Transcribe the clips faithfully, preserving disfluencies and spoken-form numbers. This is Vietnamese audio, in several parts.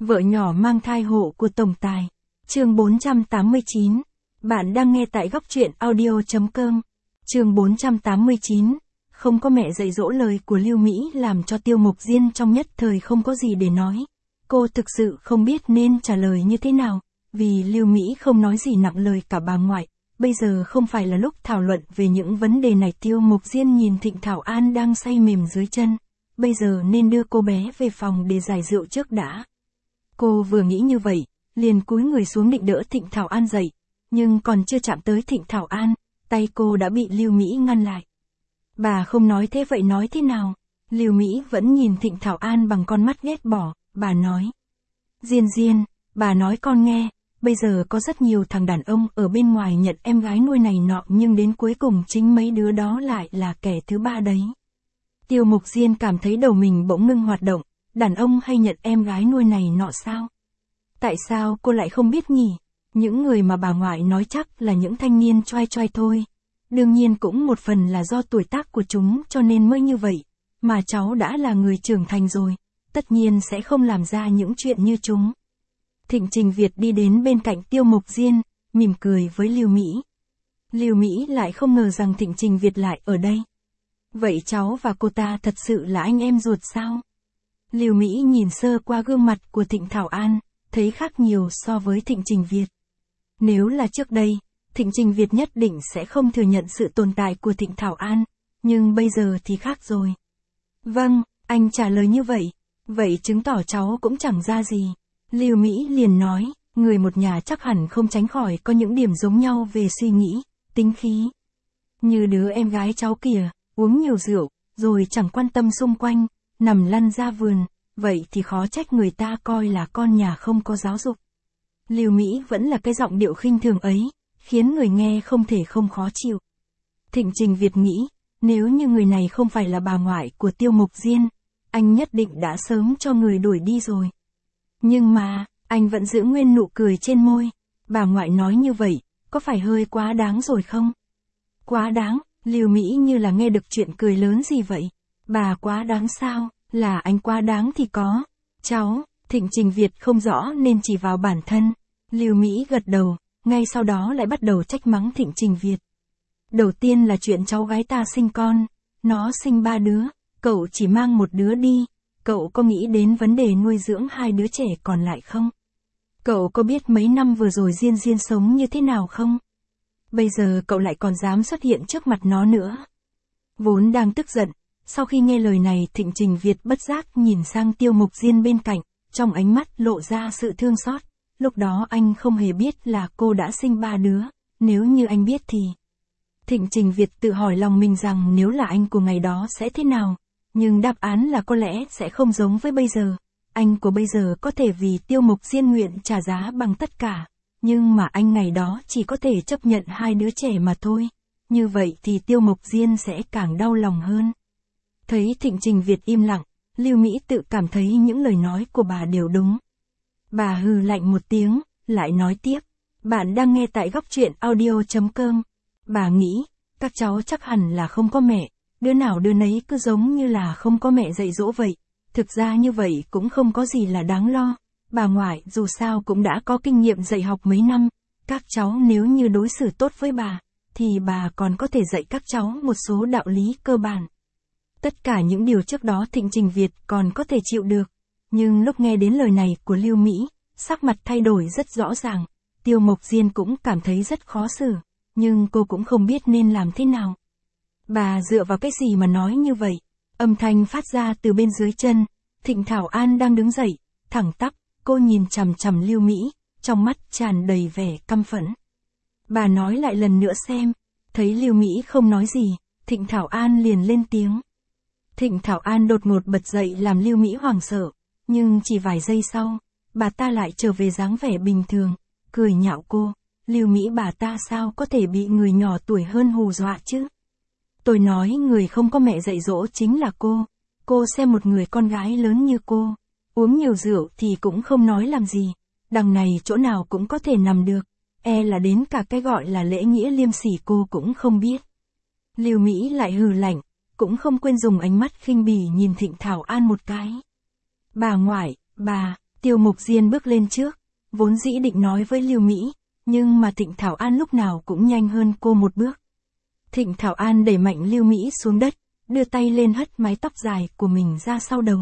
Vợ nhỏ mang thai hộ của tổng tài. Chương bốn trăm tám mươi chín. Bạn đang nghe tại góc truyện audio chấm com. Chương bốn trăm tám mươi chín. Không có mẹ dạy dỗ lời của Lưu Mỹ làm cho Tiêu Mục Diên trong nhất thời không có gì để nói. Cô thực sự không biết nên trả lời như thế nào, vì Lưu Mỹ không nói gì nặng lời cả bà ngoại. Bây giờ không phải là lúc thảo luận về những vấn đề này. Tiêu Mục Diên nhìn Thịnh Thảo An đang say mềm dưới chân. Bây giờ nên đưa cô bé về phòng để giải rượu trước đã. Cô vừa nghĩ như vậy, liền cúi người xuống định đỡ Thịnh Thảo An dậy. Nhưng còn chưa chạm tới Thịnh Thảo An, tay cô đã bị Lưu Mỹ ngăn lại. Bà không nói thế vậy nói thế nào? Lưu Mỹ vẫn nhìn Thịnh Thảo An bằng con mắt ghét bỏ, bà nói. Diên Diên, bà nói con nghe, bây giờ có rất nhiều thằng đàn ông ở bên ngoài nhận em gái nuôi này nọ, nhưng đến cuối cùng chính mấy đứa đó lại là kẻ thứ ba đấy. Tiêu Mục Diên cảm thấy đầu mình bỗng ngưng hoạt động, đàn ông hay nhận em gái nuôi này nọ sao? Tại sao cô lại không biết nhỉ? Những người mà bà ngoại nói chắc là những thanh niên choai choai thôi. Đương nhiên cũng một phần là do tuổi tác của chúng cho nên mới như vậy, mà cháu đã là người trưởng thành rồi, tất nhiên sẽ không làm ra những chuyện như chúng. Thịnh Trình Việt đi đến bên cạnh Tiêu Mục Diên, mỉm cười với Lưu Mỹ. Lưu Mỹ lại không ngờ rằng Thịnh Trình Việt lại ở đây. Vậy cháu và cô ta thật sự là anh em ruột sao? Lưu Mỹ nhìn sơ qua gương mặt của Thịnh Thảo An, thấy khác nhiều so với Thịnh Trình Việt. Nếu là trước đây, Thịnh Trình Việt nhất định sẽ không thừa nhận sự tồn tại của Thịnh Thảo An, nhưng bây giờ thì khác rồi. Vâng, anh trả lời như vậy, vậy chứng tỏ cháu cũng chẳng ra gì. Lưu Mỹ liền nói, người một nhà chắc hẳn không tránh khỏi có những điểm giống nhau về suy nghĩ, tính khí. Như đứa em gái cháu kìa, uống nhiều rượu, rồi chẳng quan tâm xung quanh, nằm lăn ra vườn, vậy thì khó trách người ta coi là con nhà không có giáo dục. Lưu Mỹ vẫn là cái giọng điệu khinh thường ấy, khiến người nghe không thể không khó chịu. Thịnh Trình Việt nghĩ, nếu như người này không phải là bà ngoại của Tiêu Mục Diên, anh nhất định đã sớm cho người đuổi đi rồi. Nhưng mà, anh vẫn giữ nguyên nụ cười trên môi. Bà ngoại nói như vậy, có phải hơi quá đáng rồi không? Quá đáng, Lưu Mỹ như là nghe được chuyện cười lớn gì vậy. Bà quá đáng sao, là anh quá đáng thì có. Cháu, Thịnh Trình Việt không rõ nên chỉ vào bản thân. Lưu Mỹ gật đầu, ngay sau đó lại bắt đầu trách mắng Thịnh Trình Việt. Đầu tiên là chuyện cháu gái ta sinh con, nó sinh ba đứa, cậu chỉ mang một đứa đi. Cậu có nghĩ đến vấn đề nuôi dưỡng hai đứa trẻ còn lại không? Cậu có biết mấy năm vừa rồi Diên Diên sống như thế nào không? Bây giờ cậu lại còn dám xuất hiện trước mặt nó nữa. Vốn đang tức giận, sau khi nghe lời này Thịnh Trình Việt bất giác nhìn sang Tiêu Mục Diên bên cạnh, trong ánh mắt lộ ra sự thương xót. Lúc đó anh không hề biết là cô đã sinh ba đứa, nếu như anh biết thì... Thịnh Trình Việt tự hỏi lòng mình rằng nếu là anh của ngày đó sẽ thế nào, nhưng đáp án là có lẽ sẽ không giống với bây giờ. Anh của bây giờ có thể vì Tiêu Mục Diên nguyện trả giá bằng tất cả, nhưng mà anh ngày đó chỉ có thể chấp nhận hai đứa trẻ mà thôi. Như vậy thì Tiêu Mục Diên sẽ càng đau lòng hơn. Thấy Thịnh Trình Việt im lặng, Lưu Mỹ tự cảm thấy những lời nói của bà đều đúng. Bà hừ lạnh một tiếng, lại nói tiếp. Bạn đang nghe tại góc truyện audio chấm com. Bà nghĩ, các cháu chắc hẳn là không có mẹ, đứa nào đứa nấy cứ giống như là không có mẹ dạy dỗ vậy. Thực ra như vậy cũng không có gì là đáng lo. Bà ngoại dù sao cũng đã có kinh nghiệm dạy học mấy năm. Các cháu nếu như đối xử tốt với bà, thì bà còn có thể dạy các cháu một số đạo lý cơ bản. Tất cả những điều trước đó Thịnh Trình Việt còn có thể chịu được. Nhưng lúc nghe đến lời này của Lưu Mỹ, sắc mặt thay đổi rất rõ ràng. Tiêu Mục Diên cũng cảm thấy rất khó xử, nhưng cô cũng không biết nên làm thế nào. Bà dựa vào cái gì mà nói như vậy? Âm thanh phát ra từ bên dưới chân. Thịnh Thảo An đang đứng dậy, thẳng tắp, cô nhìn chằm chằm Lưu Mỹ, trong mắt tràn đầy vẻ căm phẫn. Bà nói lại lần nữa xem. Thấy Lưu Mỹ không nói gì, Thịnh Thảo An liền lên tiếng. Thịnh Thảo An đột ngột bật dậy làm Lưu Mỹ hoảng sợ, nhưng chỉ vài giây sau, bà ta lại trở về dáng vẻ bình thường, cười nhạo cô. Lưu Mỹ bà ta sao có thể bị người nhỏ tuổi hơn hù dọa chứ? Tôi nói người không có mẹ dạy dỗ chính là cô. Cô xem một người con gái lớn như cô, uống nhiều rượu thì cũng không nói làm gì. Đằng này chỗ nào cũng có thể nằm được, e là đến cả cái gọi là lễ nghĩa liêm sỉ cô cũng không biết. Lưu Mỹ lại hừ lạnh, cũng không quên dùng ánh mắt khinh bỉ nhìn Thịnh Thảo An một cái. Bà ngoại, bà, Tiêu Mục Diên bước lên trước, vốn dĩ định nói với Lưu Mỹ, nhưng mà Thịnh Thảo An lúc nào cũng nhanh hơn cô một bước. Thịnh Thảo An đẩy mạnh Lưu Mỹ xuống đất, đưa tay lên hất mái tóc dài của mình ra sau đầu.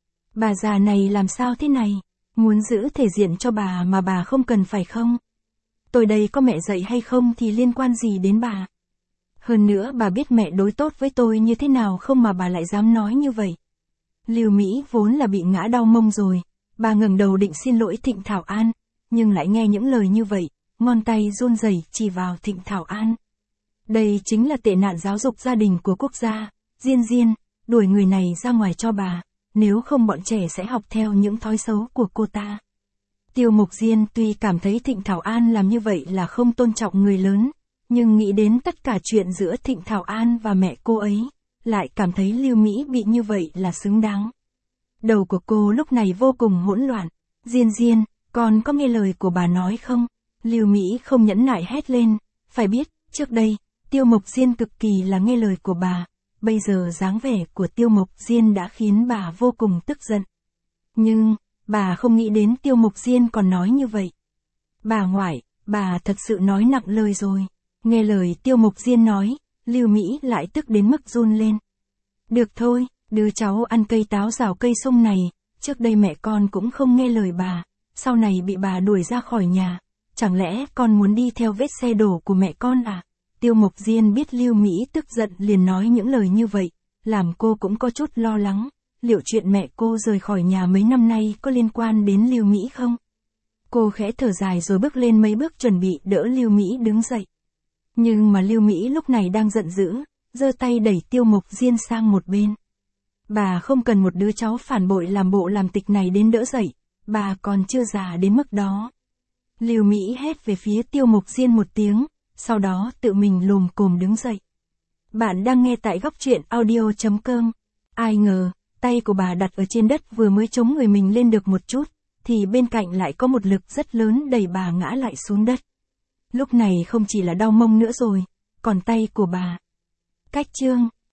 Bà già này làm sao thế này? Muốn giữ thể diện cho bà mà bà không cần phải không? Tôi đây có mẹ dạy hay không thì liên quan gì đến bà? Hơn nữa bà biết mẹ đối tốt với tôi như thế nào không mà bà lại dám nói như vậy? Lưu Mỹ vốn là bị ngã đau mông rồi, bà ngẩng đầu định xin lỗi Thịnh Thảo An, nhưng lại nghe những lời như vậy, ngón tay run rẩy chỉ vào Thịnh Thảo An. Đây chính là tệ nạn giáo dục gia đình của quốc gia. Diên Diên, đuổi người này ra ngoài cho bà, nếu không bọn trẻ sẽ học theo những thói xấu của cô ta. Tiêu Mục Diên tuy cảm thấy Thịnh Thảo An làm như vậy là không tôn trọng người lớn, nhưng nghĩ đến tất cả chuyện giữa Thịnh Thảo An và mẹ cô ấy, lại cảm thấy Lưu Mỹ bị như vậy là xứng đáng. Đầu của cô lúc này vô cùng hỗn loạn. Diên Diên, con có nghe lời của bà nói không? Lưu Mỹ không nhẫn nại hét lên, phải biết, trước đây, Tiêu Mục Diên cực kỳ là nghe lời của bà. Bây giờ dáng vẻ của Tiêu Mục Diên đã khiến bà vô cùng tức giận. Nhưng, bà không nghĩ đến Tiêu Mục Diên còn nói như vậy. Bà ngoại, bà thật sự nói nặng lời rồi. Nghe lời Tiêu Mục Diên nói, Lưu Mỹ lại tức đến mức run lên. Được thôi, đứa cháu ăn cây táo rào cây sung này, trước đây mẹ con cũng không nghe lời bà, sau này bị bà đuổi ra khỏi nhà. Chẳng lẽ con muốn đi theo vết xe đổ của mẹ con à? Tiêu Mục Diên biết Lưu Mỹ tức giận liền nói những lời như vậy, làm cô cũng có chút lo lắng, liệu chuyện mẹ cô rời khỏi nhà mấy năm nay có liên quan đến Lưu Mỹ không? Cô khẽ thở dài rồi bước lên mấy bước chuẩn bị đỡ Lưu Mỹ đứng dậy. Nhưng mà Lưu Mỹ lúc này đang giận dữ, giơ tay đẩy Tiêu Mục Diên sang một bên. Bà không cần một đứa cháu phản bội làm bộ làm tịch này đến đỡ dậy, bà còn chưa già đến mức đó. Lưu Mỹ hét về phía Tiêu Mục Diên một tiếng, sau đó tự mình lồm cồm đứng dậy. Bạn đang nghe tại góc truyện audio chấm com. Ai ngờ, tay của bà đặt ở trên đất vừa mới chống người mình lên được một chút, thì bên cạnh lại có một lực rất lớn đẩy bà ngã lại xuống đất. Lúc này không chỉ là đau mông nữa rồi, còn tay của bà. Cách chương